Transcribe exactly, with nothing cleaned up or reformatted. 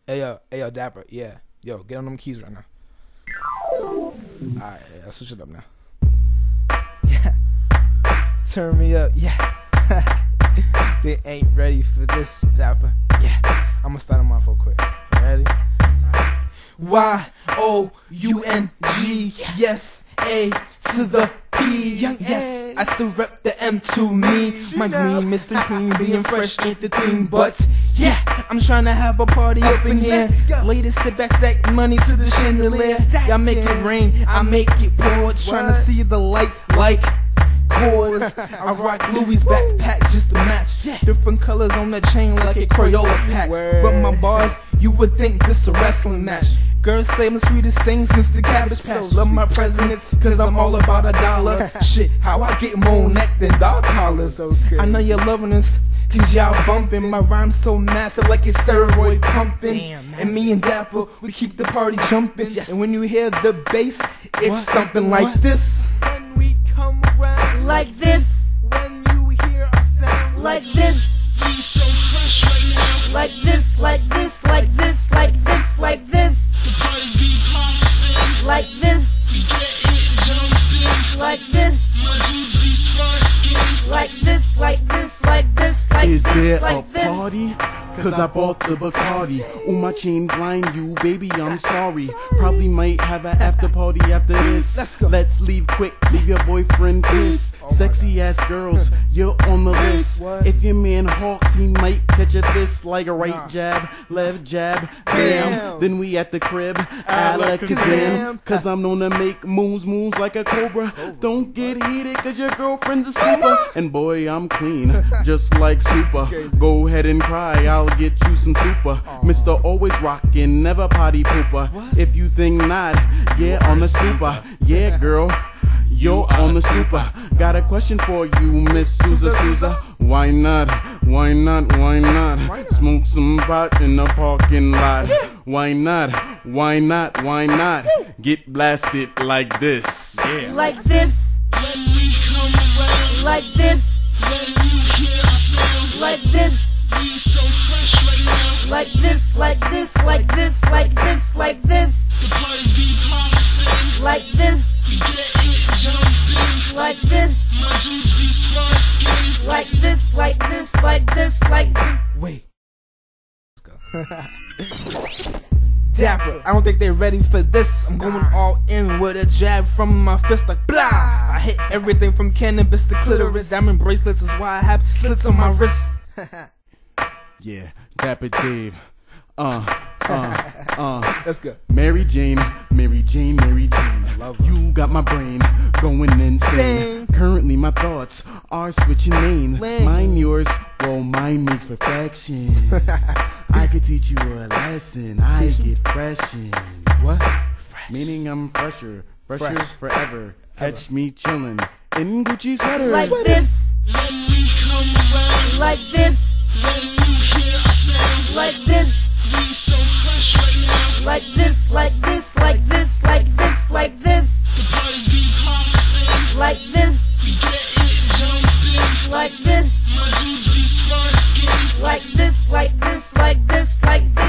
Hey yo, hey yo, Dapper, yeah. Yo, get on them keys right now. Alright, yeah, switch it up now. Yeah. Turn me up, yeah. They ain't ready for this, Dapper. Yeah. I'ma start them off real quick. Ready? Y O U N G, yes, A to the P, young yes, I still rep the M to me. My green Mister Green being fresh ain't the thing, but yeah, I'm trying to have a party up in here. Ladies sit back, stack money to the chandelier. Y'all make it rain, I make it pour. Trying to see the light like cores. I rock Louis backpack just to match. Different colors on the chain like a Crayola pack. But my bars, you would think this a wrestling match. Girls say I'm the sweetest thing since the Cabbage Patch. Love my presidents, cause I'm all about a dollar. Shit, how I get more neck than dog collars. I know you're loving this, cause y'all bumping. My rhyme's so massive like it's steroid pumping. And me and Dapper, we keep the party jumping. And when you hear the bass, it's thumping like this. When we come around, like this, when you hear our sound, like this, we so fresh right now. like this, like this, like this, like this, like this, The parties be pumping, like this, we get it jumping, like this, my dudes be sparking. like this, like this, like this, like Is there this, a like this. party? Cause I bought the Bacardi. Ooh, my chain blind you, baby, I'm sorry. Probably might have an after party after this. Let's go. Let's leave quick, leave your boyfriend pissed. Sexy ass girls, you're on the list. What? If your man hawks, he might catch a fist like a right jab, left jab, bam. Bam. Then we at the crib, Alakazam. Alakazam. Cause I'm known to make moves, moves like a cobra. Don't get heated cause your girlfriend's a super. And boy, I'm clean, just like super. Go ahead and cry, I'll get you some super. Mister Always rockin', never potty pooper. If you think not, yeah, on the stooper. Yeah, girl, you're on the stooper. Got a question for you, Miss Sousa Sousa. Why not? Why not? Why not? Smoke some pot in the parking lot. Why not? Why not? Why not? Get blasted like this. Yeah. like this, When we come around, like this, when you hear our sounds, like this, we so fresh right now. like this, like this, like this, like this, like this, The parties be pumping, like this, we get it jumping, like this, my dudes be sparking. like this, like this, like this, like this. Wait. Let's go. Dapper, I don't think they're ready for this. I'm going all in with a jab from my fist like blah. I hit everything from cannabis to clitoris. Diamond bracelets is why I have slits on my wrist. Yeah, Dapper Dave. Uh, uh, uh. Let's go. Mary Jane, Mary Jane, Mary Jane. love her. You got my brain going insane. Same. Currently, my thoughts are switching lanes. Lane. Mine, yours, well, mine makes perfection. I could teach you a lesson. I Teach me. get freshin'. What? Meaning I'm fresher, fresher Fresh. forever. Catch me chillin' in Gucci sweaters. Like this, When we come around, like this, when you hear our sounds, like this, we so fresh right now. like this, like this, like this, like this, like this, The parties be pumping, like this, we get it jumping, like this, my dudes be sparking. like this, like this, like this, like this.